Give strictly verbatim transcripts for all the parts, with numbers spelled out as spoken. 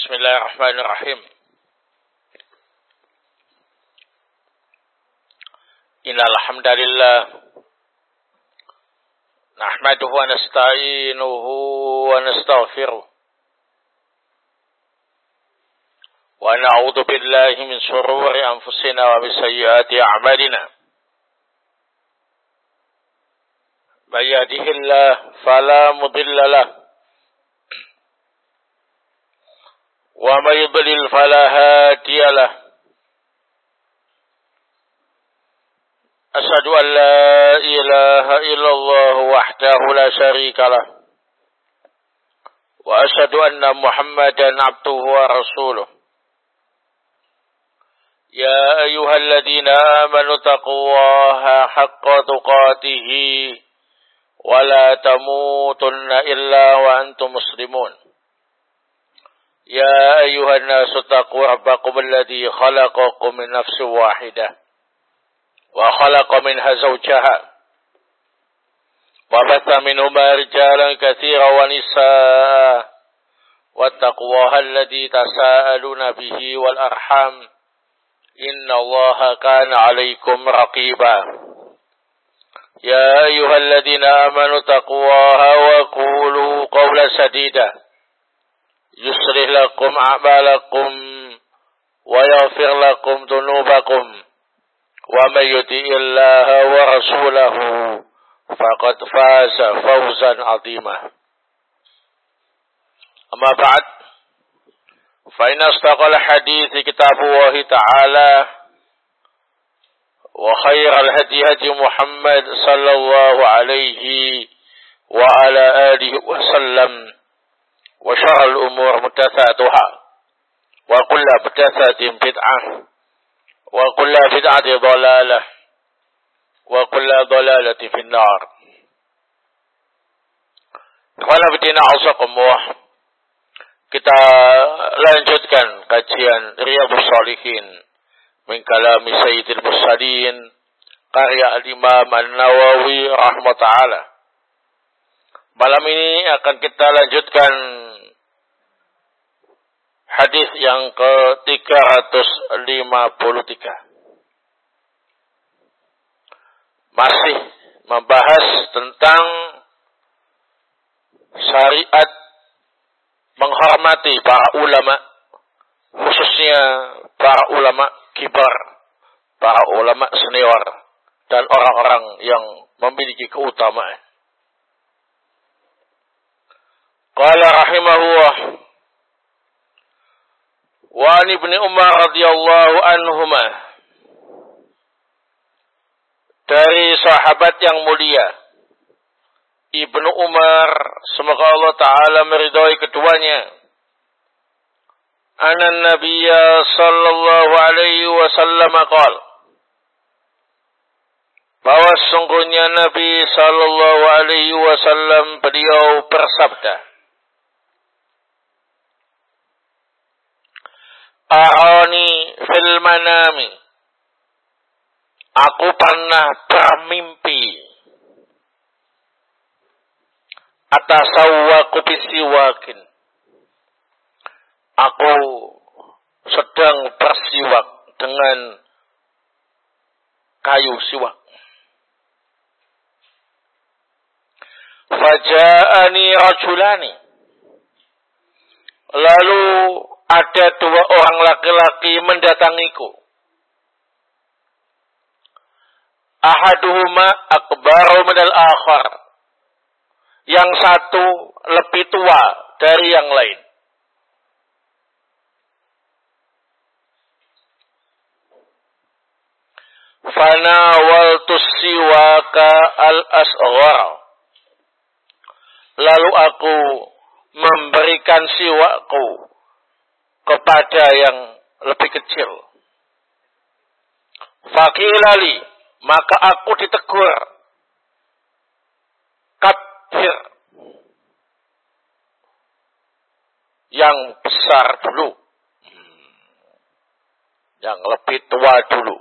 Bismillahirrahmanirrahim. Innal hamdalillah nahmaduhu wa nasta'inuhu wa nastaghfiruh wa na'udzu billahi min shururi anfusina wa min sayyiati a'malina. May yahdihillahu fala mudilla lahu wa may yudlil fala hadiya lahu. Asyhadu an la ilaha illallah wahdahu la syarika lah wa asyhadu anna Muhammadan abduhu wa rasuluh. Ya ayyuhalladzina amanu taqullaha haqqa tuqatih wa la tamutunna illa wa antum muslimun. Ya ayyuhan nasu taqu rabbakum alladzi khalaqakum min nafsin wahidah wa khalaqa minha zawjaha wa batha minhuma rijalan katsiran wa nisaa wattaqullaha alladzi tasaaluna bihi wal arham innallaha kana 'alaykum raqiba. Ya ayyuhalladzina amanu taqullaha wa qulu qawlan sadida yuslih lakum a'malakum wa yaghfir lakum dhunubakum wa may yuti'illaha wa rasulahu faqad faza fawzan 'azima. Amma ba'd, fa inna asdaqal hadithi kitabullahi ta'ala wa khairal hadi hadi Muhammad sallallahu alaihi wa ala alihi wa sallam wa syarrul umur muhdatsatuha wa kullu muhdatsatin bid'ah wa kullu bid'atin dhalalah wa kullu dhalalatin finnar. Qala bidina ausakumullah. Kita lanjutkan kajian Riyadhus Shalihin min kalami Sayyidil Mursalin karya Al-Imam An-Nawawi rahmatullah. Malam ini akan kita lanjutkan hadis yang ke tiga ratus lima puluh tiga. Masih membahas tentang syariat menghormati para ulama, khususnya para ulama kibar, para ulama senior, dan orang-orang yang memiliki keutamaan. Qala rahimahullah wa an ibni Umar radhiyallahu anhuma, dari sahabat yang mulia Ibnu Umar, semoga Allah Ta'ala meridhai keduanya, anna nabiyya sallallahu alaihi wasallam qala, bahwa sungguhnya Nabi sallallahu alaihi wasallam beliau bersabda, Arani fil manami, aku pernah bermimpi, atasawwaku bisiwakin, aku sedang bersiwak dengan kayu siwak. Faja'ani rajulani, lalu ada dua orang laki-laki mendatangiku. Ahaduhuma akbaru minal akhar, yang satu lebih tua dari yang lain. Fanawaltu siwaka al-asghar, lalu aku memberikan siwakku kepada yang lebih kecil. Faqilali, maka aku ditegur, kabir, yang besar dulu, yang lebih tua dulu.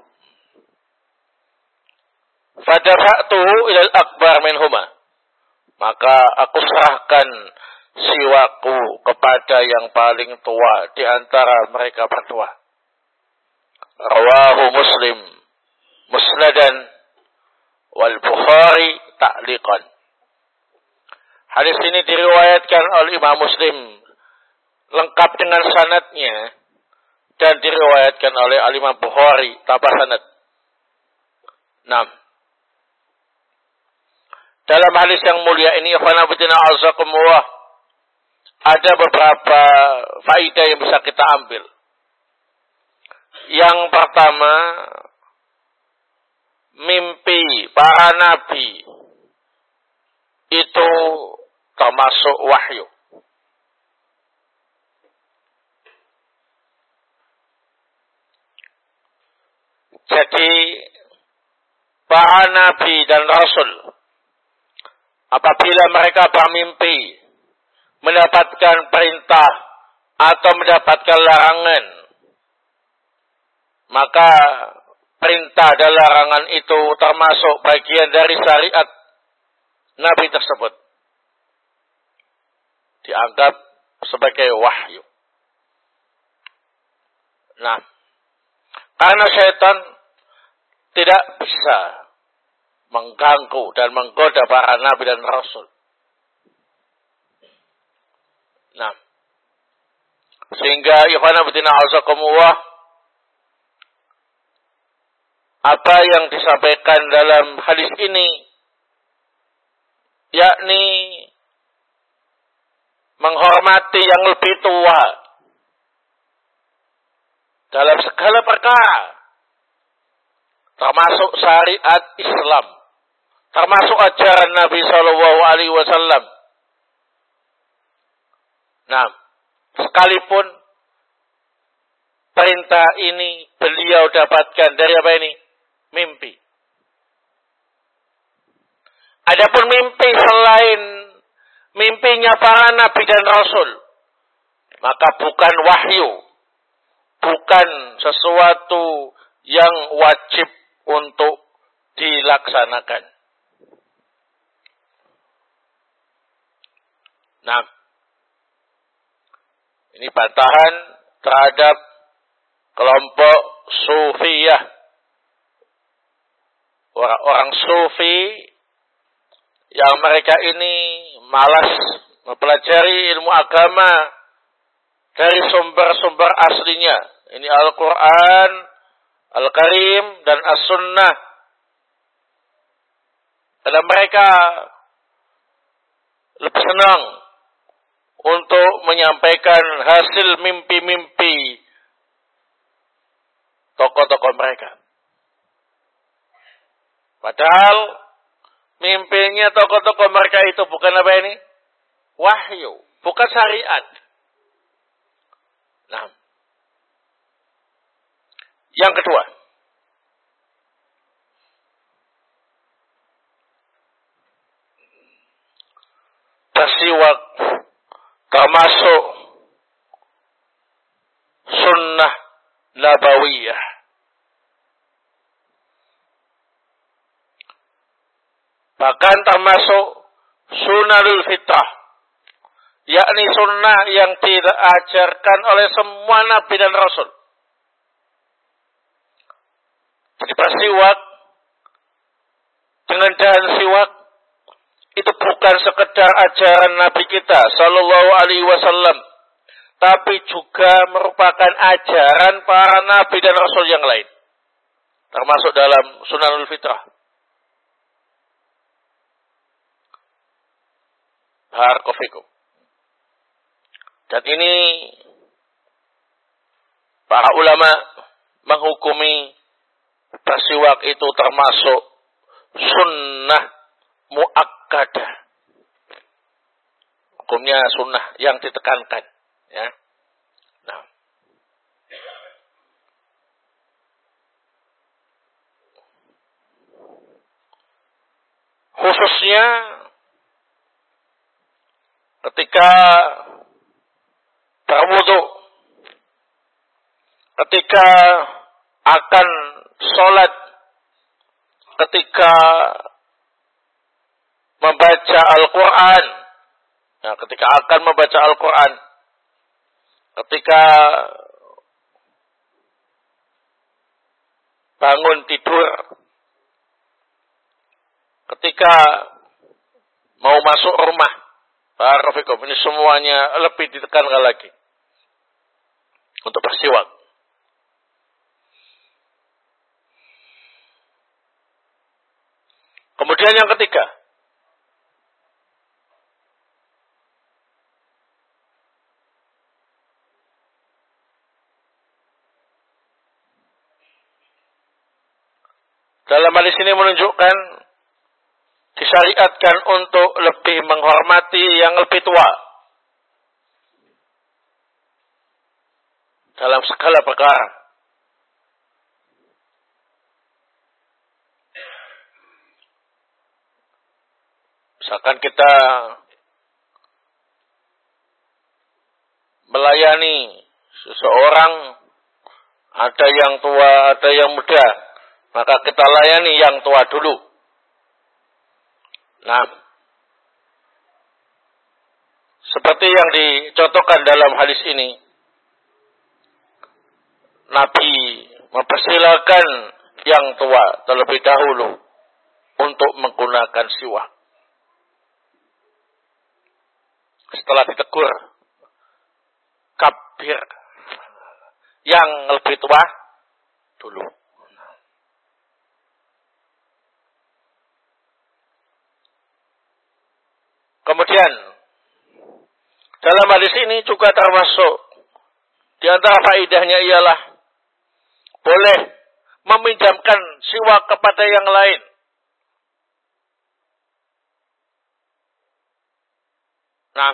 Fadafa'tuhu ilal akbar minhuma, maka aku serahkan siwakku kepada yang paling tua di antara mereka berdua. Rawahu Muslim musnadan wal Bukhari ta'liqan. Hadis ini diriwayatkan oleh Imam Muslim lengkap dengan sanadnya dan diriwayatkan oleh Imam Bukhari tanpa sanad. enam. Dalam hadis yang mulia ini, ikhwan fillah azakumullah, ada beberapa faedah yang bisa kita ambil. Yang pertama, mimpi para nabi itu termasuk wahyu. Jadi para nabi dan rasul apabila mereka bermimpi mendapatkan perintah atau mendapatkan larangan, maka perintah dan larangan itu termasuk bagian dari syariat nabi tersebut, dianggap sebagai wahyu. Nah, karena syaitan tidak bisa mengganggu dan menggoda para nabi dan rasul. Nah, sehingga ikhwan fillah azakumullah, apa yang disampaikan dalam hadis ini, yakni menghormati yang lebih tua dalam segala perkara, termasuk syariat Islam, termasuk ajaran Nabi Shallallahu Alaihi Wasallam. Nah, sekalipun perintah ini beliau dapatkan dari apa ini? Mimpi. Adapun mimpi selain mimpinya para nabi dan rasul, maka bukan wahyu, bukan sesuatu yang wajib untuk dilaksanakan. Nah, ini bantahan terhadap kelompok Sufiyah. Orang-orang Sufi yang mereka ini malas mempelajari ilmu agama dari sumber-sumber aslinya. Ini Al-Quran, Al-Karim, dan As-Sunnah. Karena mereka lebih senang untuk menyampaikan hasil mimpi-mimpi tokoh-tokoh mereka. Padahal mimpinya tokoh-tokoh mereka itu bukan apa ini? Wahyu, bukan syariat. Nah, yang kedua, bersiwak termasuk sunnah nabawiyah. Bahkan termasuk sunnahul fitrah, yakni sunnah yang diajarkan oleh semua nabi dan rasul. Jadi bersiwak dengan dahan siwak itu bukan sekedar ajaran Nabi kita Sallallahu Alaihi Wasallam, tapi juga merupakan ajaran para nabi dan rasul yang lain, termasuk dalam sunnahul fitrah. Barakallahu. Dan ini para ulama menghukumi bersiwak itu termasuk sunnah muakkadah. Hukumnya sunnah yang ditekankan, ya. Nah, khususnya ketika berwudu, ketika akan sholat, ketika membaca Al-Quran, Nah, ketika akan membaca Al-Quran, ketika bangun tidur, ketika mau masuk rumah, barakallahu, ini semuanya lebih ditekankan lagi untuk bersiwak. Kemudian yang ketiga, dalam hadis ini menunjukkan disyariatkan untuk lebih menghormati yang lebih tua dalam segala perkara. Misalkan kita melayani seseorang, ada yang tua, ada yang muda, maka kita layani yang tua dulu. Nah, seperti yang dicontohkan dalam hadis ini, Nabi mempersilakan yang tua terlebih dahulu untuk menggunakan siwak. Setelah ditegur, kabir yang lebih tua dulu. Kemudian dalam hadis ini juga termasuk di antara faedahnya ialah boleh meminjamkan siwak kepada yang lain. Nah,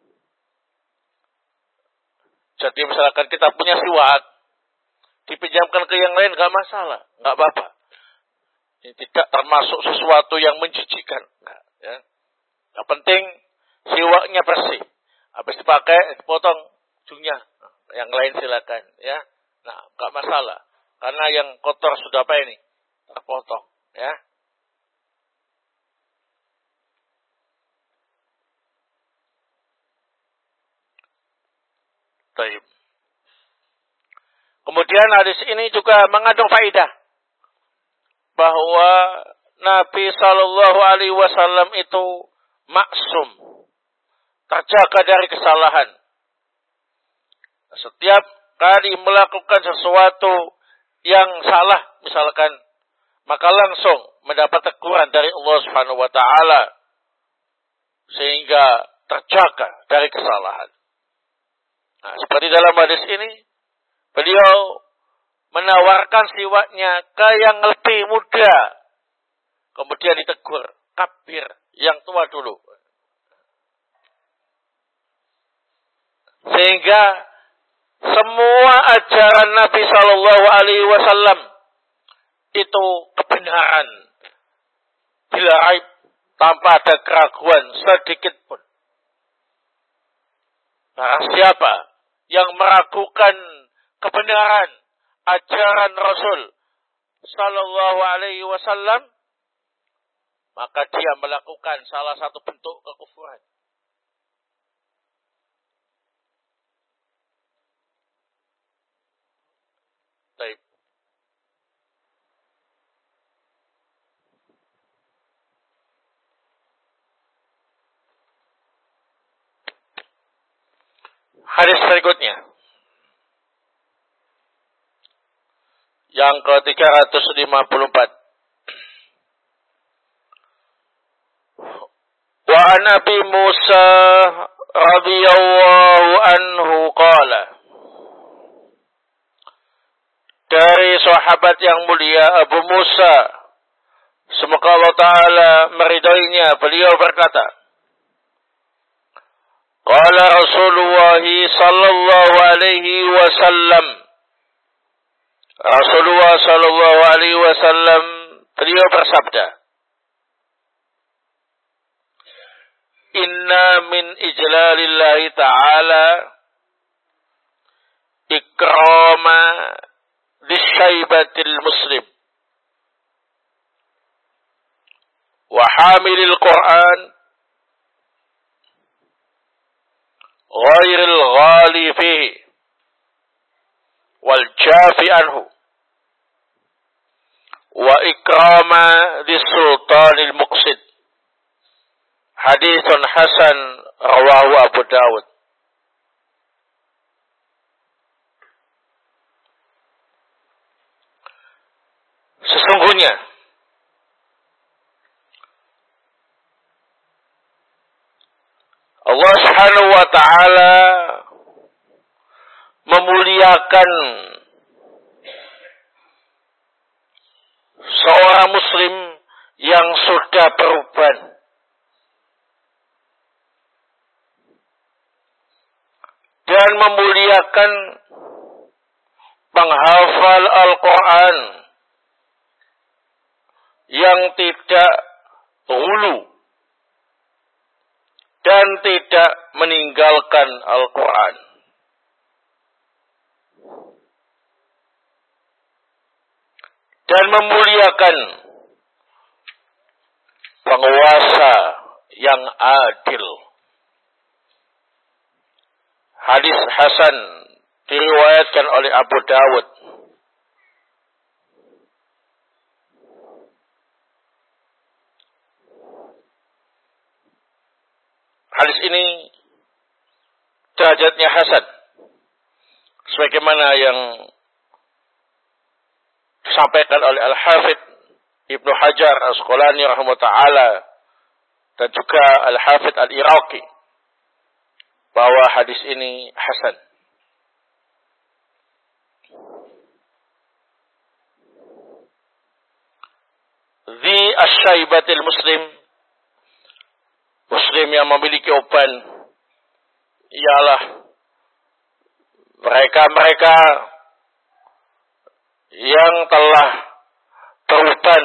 jadi misalkan kita punya siwak, dipinjamkan ke yang lain nggak masalah, nggak apa-apa. Ini tidak termasuk sesuatu yang menjijikan. Nah, ya. Yang penting siwaknya bersih. Habis dipakai, dipotong ujungnya. Nah, yang lain silakan, ya. Nah, nggak masalah, karena yang kotor sudah apa ini terpotong, ya. Baik. Kemudian hadis ini juga mengandung faedah bahwa Nabi Shallallahu Alaihi Wasallam itu maksum, terjaga dari kesalahan. Setiap kali melakukan sesuatu yang salah, misalkan, maka langsung mendapat teguran dari Allah Subhanahu Wa Taala sehingga terjaga dari kesalahan. Nah, seperti dalam hadis ini, beliau menawarkan siwaknya ke yang lebih muda, kemudian ditegur, kabir, yang tua dulu. Sehingga semua ajaran Nabi Shallallahu Alaihi Wasallam itu kebenaran, bila aib, tanpa ada keraguan sedikit pun. Barang siapa yang meragukan kebenaran ajaran Rasul Sallallahu Alaihi Wasallam, maka dia melakukan salah satu bentuk kekufuran. Baik. Hadis berikutnya, yang ke tiga ratus lima puluh empat. Wa an Abi Musa radhiyallahu anhu qala, dari sahabat yang mulia Abu Musa, semoga Allah Ta'ala meridainya, beliau berkata, qala Rasulullah sallallahu alaihi wasallam, Rasulullah sallallahu alaihi wasallam beliau bersabda, inna min ijlalillahi ta'ala ikrama disyaibatil muslim wa hamilil Qur'an wal jafi anhu wa ikrama dis sultanil muqsid. Haditsun hasan rawahu Abu Dawud. Sesungguhnya Allah Subhanahu wa taala memuliakan seorang muslim yang sudah beruban dan memuliakan penghafal Al-Quran yang tidak hulu dan tidak meninggalkan Al-Quran. Dan memuliakan penguasa yang adil. Hadis hasan diriwayatkan oleh Abu Dawud. Hadis ini derajatnya hasan, sebagaimana yang disampaikan oleh Al-Hafidh Ibnu Hajar Al-Asqalani rahimahullah ta'ala dan juga Al-Hafidh Al-Iraqi, bahwa hadis ini hasan. Dzi asy-syaibatil muslim, muslim yang memiliki uban ialah mereka-mereka yang telah beruban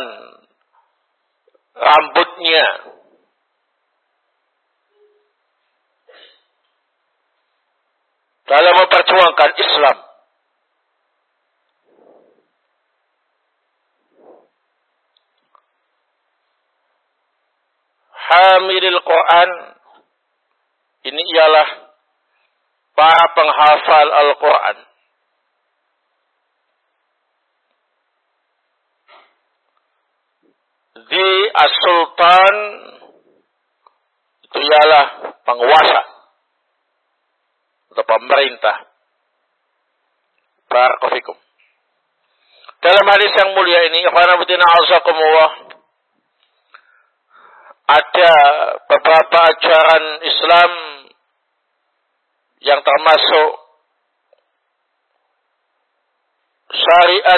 rambutnya dalam memperjuangkan Islam. Hamilil Quran, ini ialah para penghafal Al-Quran. Di as-sultan, itu ialah penguasa atau pemerintah. Barakallahu fikum. Dalam hadis yang mulia ini, ikhwana fillah azakumullah, ada beberapa ajaran Islam yang termasuk syariat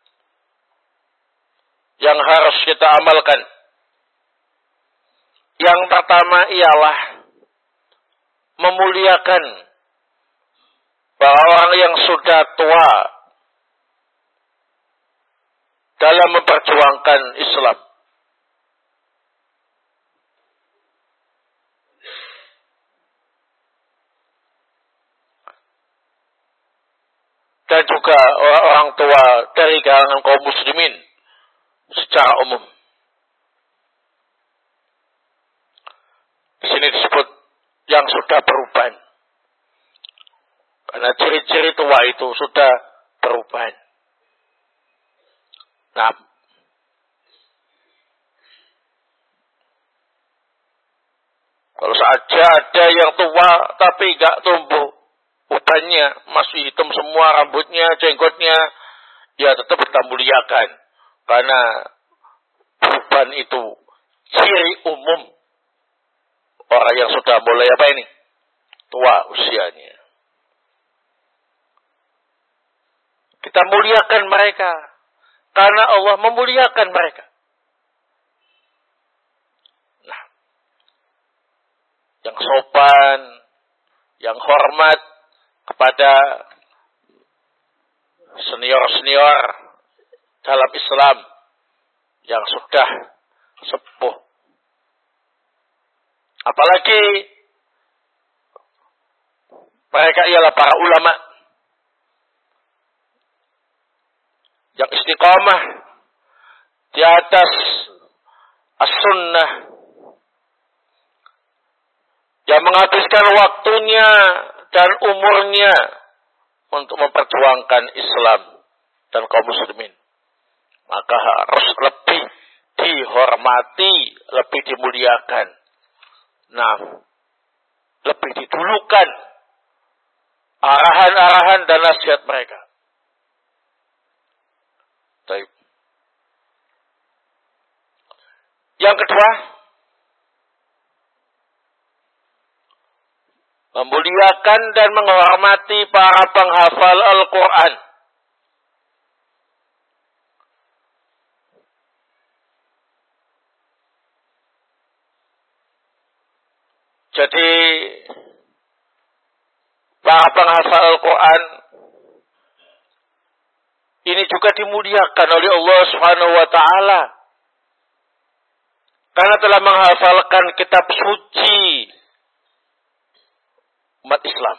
yang harus kita amalkan. Yang pertama ialah memuliakan para orang yang sudah tua dalam memperjuangkan Islam. Dan juga orang tua dari kalangan kaum muslimin secara umum. Di sini disebut yang sudah beruban. Karena ciri-ciri tua itu sudah beruban. Nah, kalau saja ada yang tua tapi enggak tumbuh ubannya, masih hitam semua rambutnya, jenggotnya, ya tetap kita muliakan. Karena uban itu ciri umum orang yang sudah mulai apa ini? Tua usianya. Kita muliakan mereka karena Allah memuliakan mereka. Nah, yang sopan, yang hormat kepada senior-senior dalam Islam yang sudah sepuh. Apalagi mereka ialah para ulama yang istiqamah di atas as-sunnah, yang menghabiskan waktunya dan umurnya untuk memperjuangkan Islam dan kaum muslimin, maka harus lebih dihormati, lebih dimuliakan. Nah, lebih didulukan arahan-arahan dan nasihat mereka. Baik. Yang kedua, memuliakan dan menghormati para penghafal Al-Quran. Jadi, para penghafal Al-Quran ini juga dimuliakan oleh Allah Subhanahu wa Ta'ala, karena telah menghafalkan kitab suci umat Islam.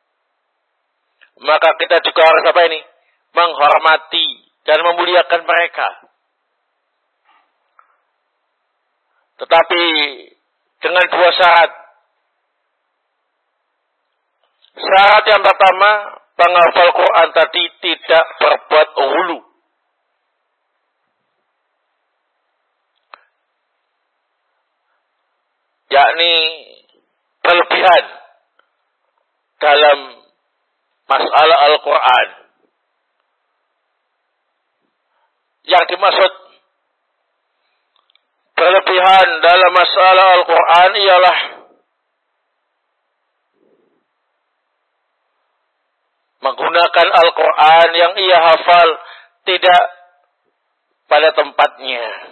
Maka kita juga harus apa ini? Menghormati dan memuliakan mereka. Tetapi dengan dua syarat. Syarat yang pertama, penghafal Quran tadi tidak berbuat ghulu. Yakni berlebihan dalam masalah Al-Quran. Yang dimaksud berlebihan dalam masalah Al-Quran ialah menggunakan Al-Quran yang ia hafal tidak pada tempatnya.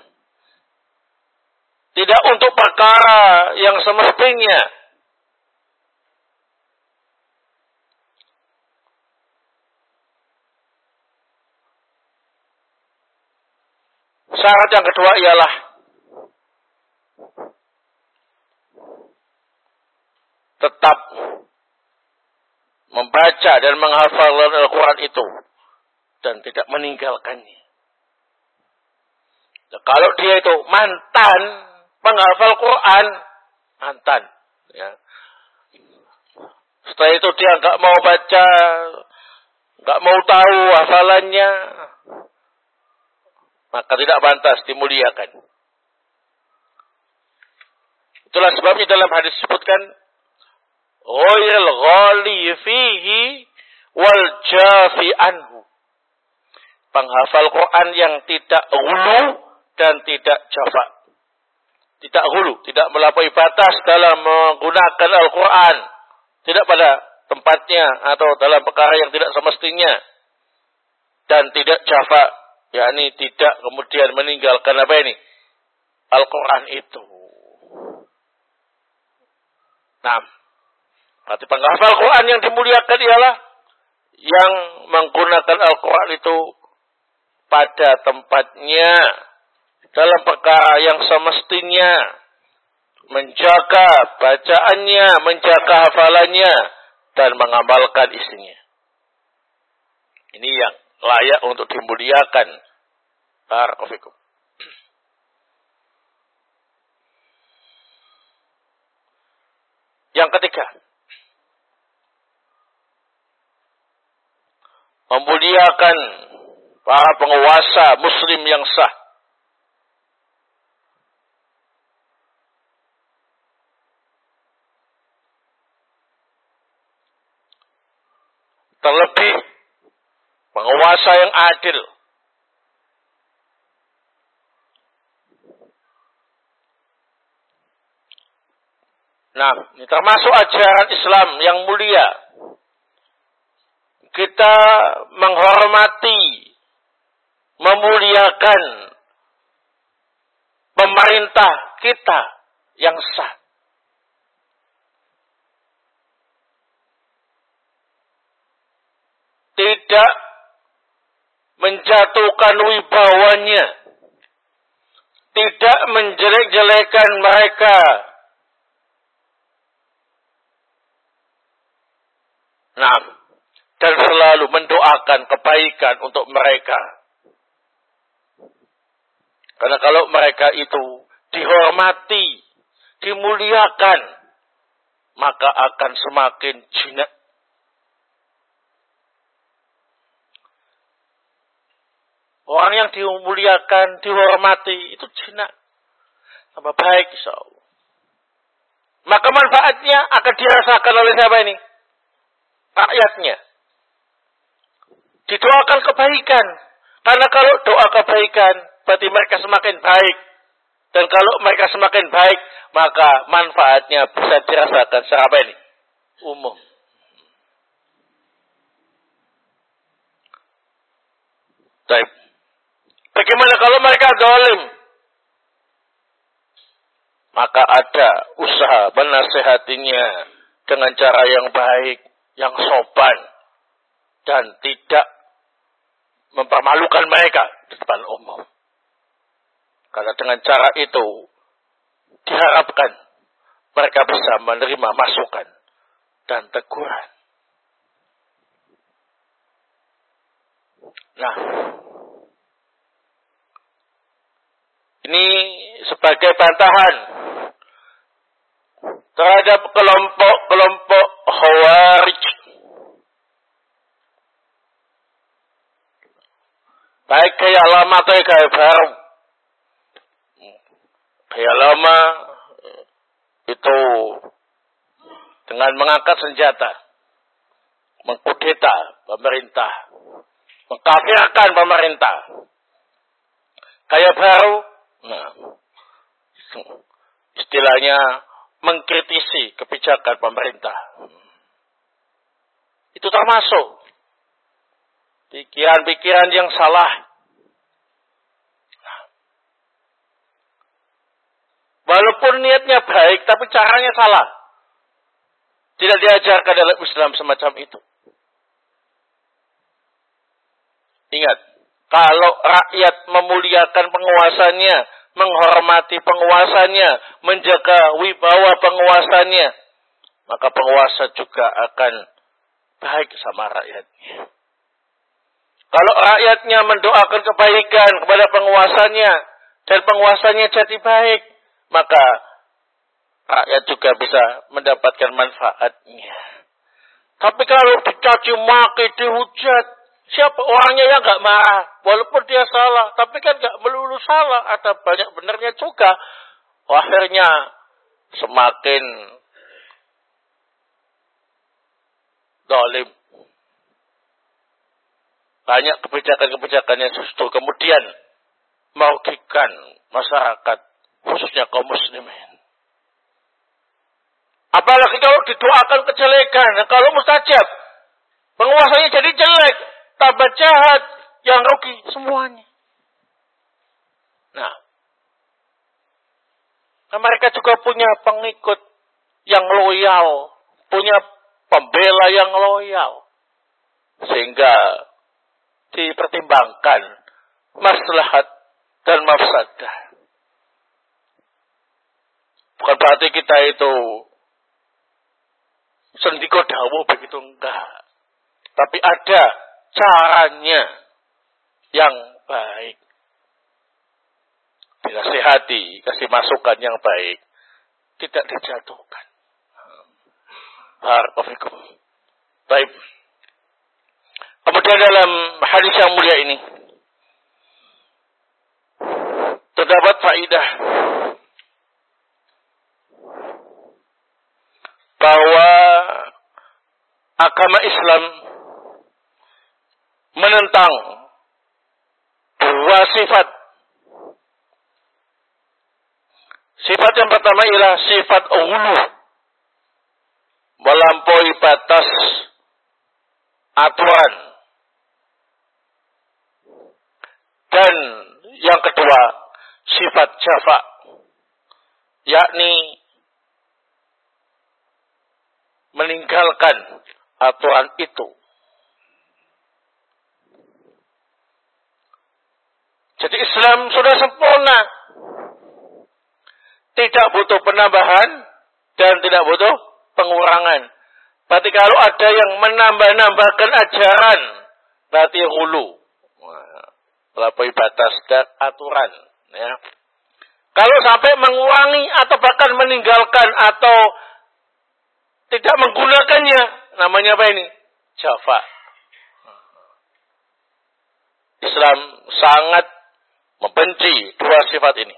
Tidak untuk perkara yang semestinya. Syarat yang kedua ialah tetap membaca dan menghafal Al-Quran itu dan tidak meninggalkannya. Nah, kalau dia itu mantan penghafal Quran, mantan, ya. Setelah itu dia nggak mau baca, nggak mau tahu hafalannya, maka tidak pantas dimuliakan. Itulah sebabnya dalam hadis disebutkan ghairil ghali fihi wal jafi anhu. Penghafal Quran yang tidak ghulu dan tidak jafa. Tidak ghulu, tidak melampaui batas dalam menggunakan Al-Quran. Tidak pada tempatnya atau dalam perkara yang tidak semestinya. Dan tidak jafa, yakni tidak kemudian meninggalkan apa ini? Al-Quran itu. Nah, berarti penghafal Quran yang dimuliakan ialah yang menggunakan Al-Quran itu pada tempatnya, dalam perkara yang semestinya, menjaga bacaannya, menjaga hafalannya, dan mengamalkan isinya. Ini yang layak untuk dimuliakan. Barakallahu fikum. Yang ketiga, memuliakan para penguasa muslim yang sah. Terlebih penguasa yang adil. Nah, ini termasuk ajaran Islam yang mulia. Kita menghormati, memuliakan pemerintah kita yang sah. Tidak menjatuhkan wibawanya, tidak menjelek-jelekan mereka. Nah, dan selalu mendoakan kebaikan untuk mereka. Karena kalau mereka itu dihormati, dimuliakan, maka akan semakin jinak. Orang yang dimuliakan, dihormati, itu jinak. Tambah baik, insyaallah. Maka manfaatnya akan dirasakan oleh siapa ini? Rakyatnya. Didoakan kebaikan. Karena kalau doa kebaikan, berarti mereka semakin baik. Dan kalau mereka semakin baik, maka manfaatnya bisa dirasakan secara apa ini? Umum. Baik. Bagaimana kalau mereka zalim? Maka ada usaha menasihatinya dengan cara yang baik, yang sopan, dan tidak mempermalukan mereka di depan umum. Karena dengan cara itu diharapkan mereka bisa menerima masukan dan teguran. Nah, ini sebagai bantahan terhadap kelompok-kelompok Khawarij. Baik gaya lama atau gaya baru. Gaya lama itu dengan mengangkat senjata, mengkudeta pemerintah, mengkafirkan pemerintah. Gaya baru, nah, istilahnya mengkritisi kebijakan pemerintah. Itu termasuk pikiran-pikiran yang salah. Walaupun niatnya baik, tapi caranya salah. Tidak diajarkan dalam Islam semacam itu. Ingat, kalau rakyat memuliakan penguasanya, menghormati penguasanya, menjaga wibawa penguasanya, maka penguasa juga akan baik sama rakyatnya. Kalau rakyatnya mendoakan kebaikan kepada penguasanya, dan penguasanya jadi baik, maka rakyat juga bisa mendapatkan manfaatnya. Tapi kalau dicaci maki, dihujat, siapa orangnya yang gak marah? Walaupun dia salah, tapi kan gak melulu salah, ada banyak benarnya juga. Akhirnya semakin zalim. Banyak kebijakan-kebijakan yang justru kemudian merugikan masyarakat, khususnya kaum muslimin. Apalagi kalau didoakan kejelekan, kalau mustajab, penguasanya jadi jelek, tambah jahat, yang rugi semuanya. Nah, mereka juga punya pengikut yang loyal, punya pembela yang loyal, sehingga dipertimbangkan maslahat dan mafsadah. Bukan berarti kita itu sendiko dawuh begitu, enggak. Tapi ada caranya yang baik. Dinasihati, kasih masukan yang baik, tidak dijatuhkan. Barakallahu. Baik. Kemudian dalam hadis yang mulia ini terdapat faedah bahwa agama Islam menentang dua sifat. Sifat yang pertama ialah sifat ghulu, melampaui batas aturan. Dan yang kedua, sifat jafa, yakni meninggalkan aturan itu. Jadi Islam sudah sempurna. Tidak butuh penambahan dan tidak butuh pengurangan. Berarti kalau ada yang menambah-nambahkan ajaran, berarti hulu. Melampaui batas dan aturan. Ya. Kalau sampai mengurangi atau bahkan meninggalkan atau tidak menggunakannya, namanya apa ini? Jafa. Islam sangat membenci dua sifat ini.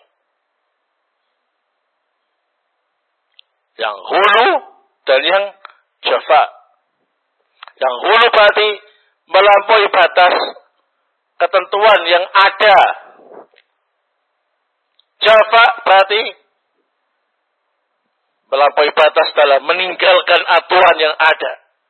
Yang hulu dan yang jafa. Yang hulu berarti melampaui batas ketentuan yang ada. Jafa berarti melampaui batas dalam meninggalkan aturan yang ada.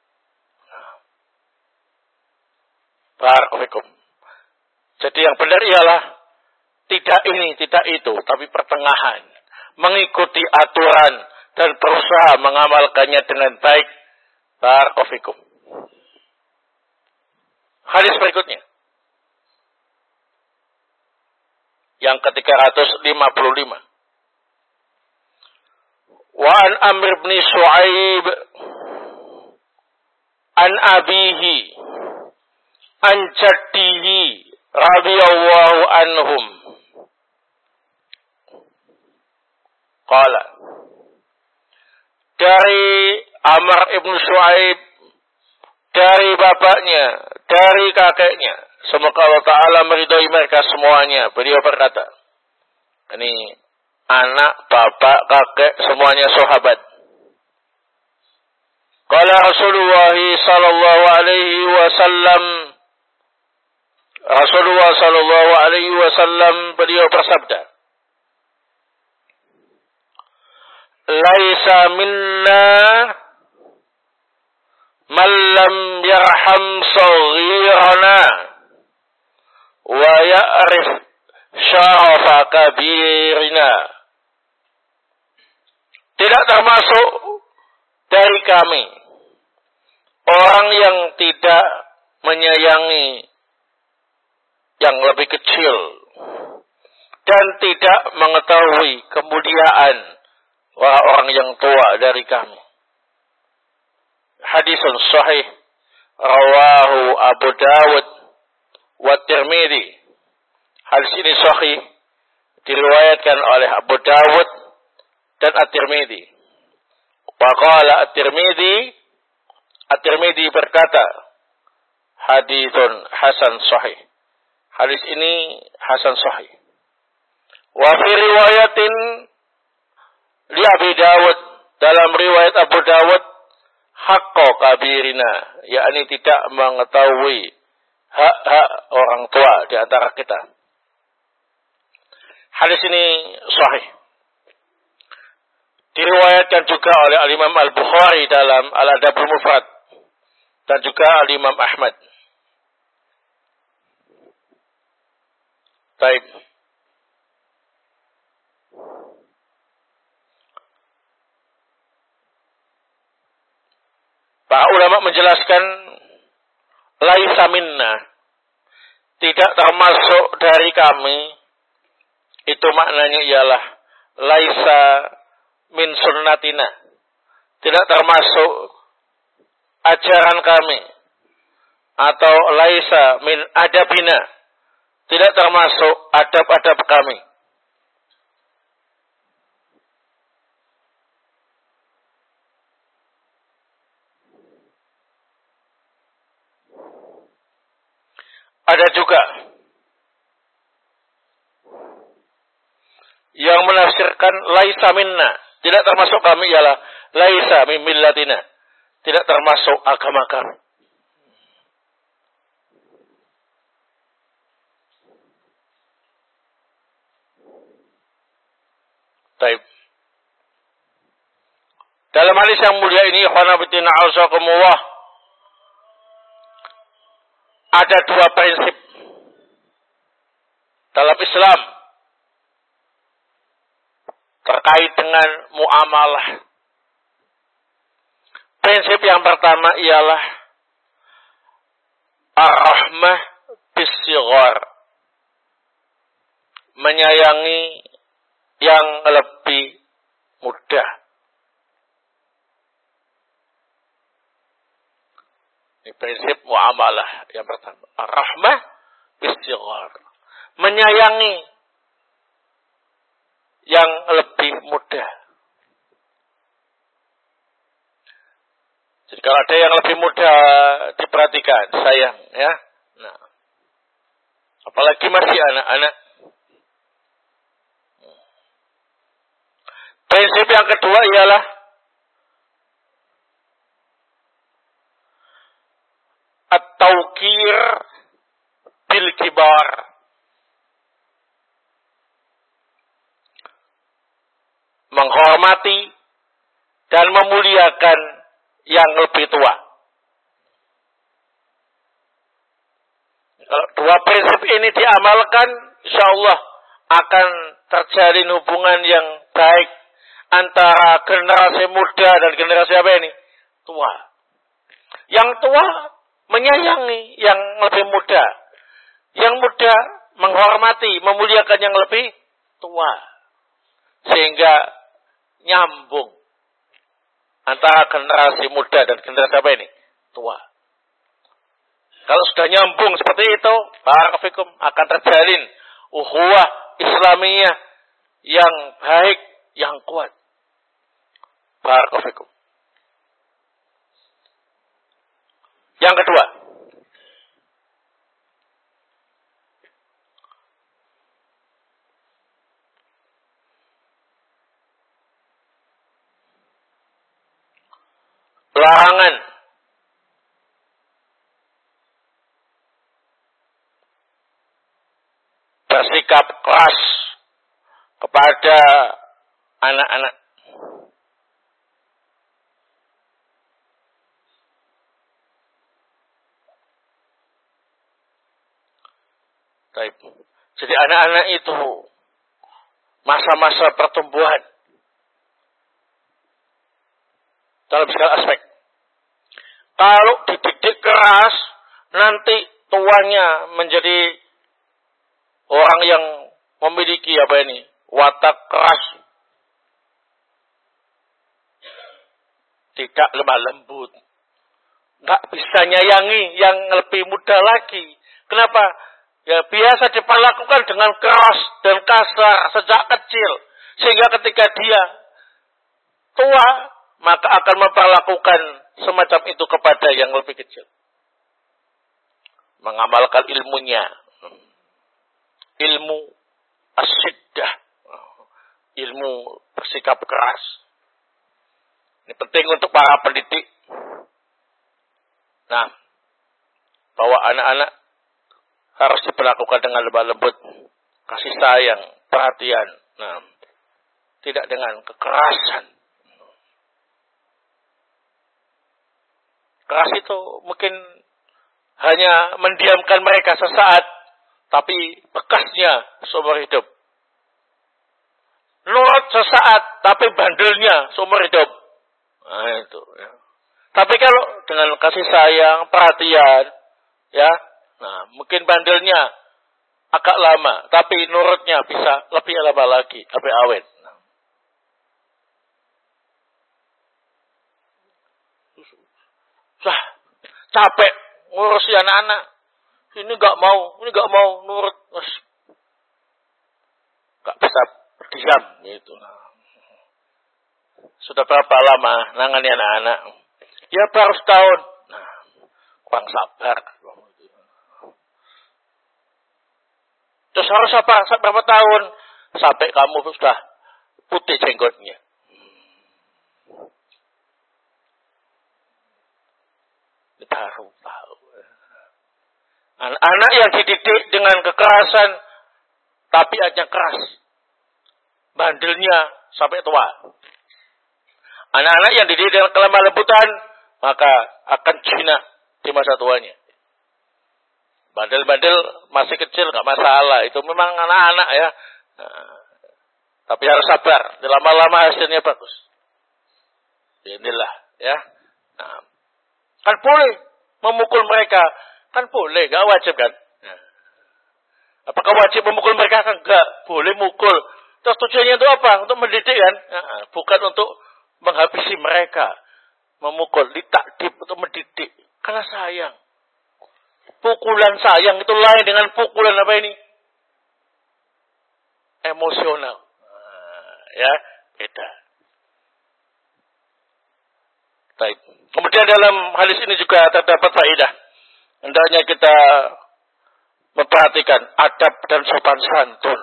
Barakallahu. Jadi yang benar ialah tidak ini, tidak itu, tapi pertengahan. Mengikuti aturan dan berusaha mengamalkannya dengan baik. Barakallahu. Hadis berikutnya. Yang ke tiga ratus lima puluh lima. Wa an Amr bin Shu'aib an abihi an jaddihi radhiyallahu anhum qala, dari Amr ibn Shu'aib, dari bapaknya, dari kakeknya, semoga Allah Ta'ala meridhai mereka semuanya, beliau berkata, ini anak, bapak, kakek, semuanya sahabat. Qala Rasulullah sallallahu alaihi wasallam, Rasulullah sallallahu alaihi wasallam beliau bersabda, laisa minna man lam yarham saghirana wa ya'rif syarafa kabirina. Tidak termasuk dari kami orang yang tidak menyayangi yang lebih kecil dan tidak mengetahui kemuliaan orang-orang yang tua dari kami. Hadisun sahih rawahu Abu Dawud wa Tirmidzi. Hadis ini sahih diriwayatkan oleh Abu Dawud dan At-Tirmidzi. Wa qala At-Tirmidzi, At-Tirmidzi berkata, hadisun hasan sahih. Hadis ini hasan sahih. Wa fi riwayatin li Abi Dawud, dalam riwayat Abu Dawud, haqqo kabirina, yakni tidak mengetahui hak-hak orang tua di antara kita. Hadis ini sahih. Diriwayatkan juga oleh Al-Imam Al-Bukhari dalam Al-Adabul Mufrad dan juga Al-Imam Ahmad. Baik. Para ulama menjelaskan laisa minna, tidak termasuk dari kami, itu maknanya ialah laisa min sunnatina, tidak termasuk ajaran kami, atau laisa min adabina, tidak termasuk adab-adab kami. Ada juga yang menafsirkan laisa minna, tidak termasuk kami, ialah laisa min millatina, tidak termasuk agama kami. Baik. Dalam hadis yang mulia ini, khanabitina ausakumullah, ada dua prinsip dalam Islam terkait dengan muamalah. Prinsip yang pertama ialah ar-rahmah bis-shighar, menyayangi yang lebih muda. Ini prinsip muamalah yang pertama. Ar-rahmah bis-shighar, menyayangi yang lebih muda. Jadi kalau ada yang lebih muda, diperhatikan, sayang, ya. Nah, Apalagi masih anak-anak. Prinsip yang kedua ialah at-tauqir bil kibar. Menghormati dan memuliakan yang lebih tua. Kalau dua prinsip ini diamalkan, insyaallah akan terjalin hubungan yang baik antara generasi muda dan generasi apa ini? Tua. Yang tua menyayangi yang lebih muda. Yang muda menghormati, memuliakan yang lebih tua. Sehingga nyambung antara generasi muda dan generasi apa ini? Tua. Kalau sudah nyambung seperti itu, barakallahu fikum, akan terjalin ukhuwah Islamiyah yang baik, yang kuat. Barakallahu fikum. Yang kedua, larangan bersikap keras kepada anak-anak. Jadi anak-anak itu masa-masa pertumbuhan dalam segala aspek. Kalau dididik keras, nanti tuanya menjadi orang yang memiliki apa ini? Watak keras. Tidak lemah lembut. Nggak bisa nyayangi yang lebih muda lagi. Kenapa? Ya biasa diperlakukan dengan keras dan kasar sejak kecil. Sehingga ketika dia tua, maka akan memperlakukan semacam itu kepada yang lebih kecil. Mengamalkan ilmunya. Ilmu as-siddah. Ilmu bersikap keras. Ini penting untuk para pendidik. Nah, bahwa anak-anak harus diperlakukan dengan lemah lembut, kasih sayang, perhatian. Nah, tidak dengan kekerasan. Keras itu mungkin hanya mendiamkan mereka sesaat, tapi bekasnya seumur hidup. Nurut sesaat, tapi bandelnya seumur hidup. Nah itu. Ya. Tapi kalau dengan kasih sayang, perhatian, ya, nah mungkin bandelnya agak lama, tapi nurutnya bisa lebih lama lagi, lebih awet. Nah, capek ngurusi anak-anak. Ini nggak mau, ini nggak mau nurut, nggak bisa berdiam gitu. Sudah berapa lama nangani anak-anak? Ya baru setahun. Nah, kurang sabar. Terus harus apa? Berapa tahun? Sampai kamu sudah putih jenggotnya. Baru tahu. Anak-anak yang dididik dengan kekerasan, tapi hanya keras. Bandelnya sampai tua. Anak-anak yang dididik dengan kelemah lembutan, maka akan jinak di masa tuanya. Bandel-bandel masih kecil nggak masalah, itu memang anak-anak ya. Nah, tapi harus sabar, lama-lama hasilnya bagus. Inilah ya. Nah, kan boleh memukul mereka, kan boleh, nggak wajib kan? Nah, apakah wajib memukul mereka? Kan nggak, boleh mukul. Terus tujuannya itu apa? Untuk mendidik kan? Nah, bukan untuk menghabisi mereka, memukul, ditakdib untuk mendidik, karena sayang. Pukulan sayang itu lain dengan pukulan apa ini? Emosional. Nah, ya, beda. Baik. Kemudian dalam hadis ini juga terdapat faedah. Hendaknya kita memperhatikan adab dan sopan santun.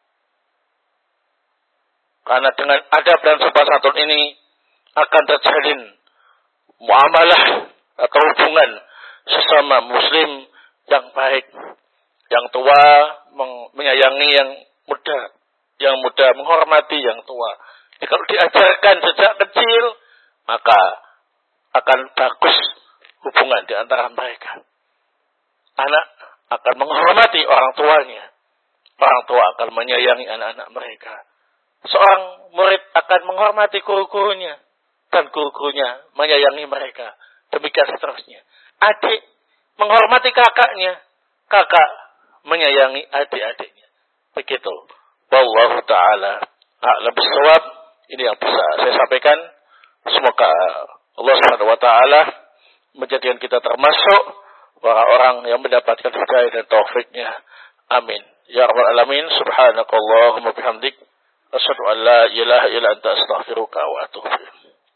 Karena dengan adab dan sopan santun ini akan terjalin muamalah atau hubungan sesama muslim yang baik. Yang tua menyayangi yang muda, yang muda menghormati yang tua. Jadi kalau diajarkan sejak kecil, maka akan bagus hubungan di antara mereka. Anak akan menghormati orang tuanya. Orang tua akan menyayangi anak-anak mereka. Seorang murid akan menghormati guru-gurunya. Dan guru-gurunya menyayangi mereka. Demikian seterusnya. Adik menghormati kakaknya. Kakak menyayangi adik-adiknya. Begitu. Wallahu ta'ala a'lam bishawab. Ini yang bisa saya sampaikan. Semoga Allah subhanahu wa ta'ala menjadikan kita termasuk orang-orang yang mendapatkan hidayah dan taufiknya. Amin. Ya Rabbal Alamin. Subhanakallahumma bihamdik. Asyhadu an la ilaha illa anta astaghfiruka wa atubu ilaik.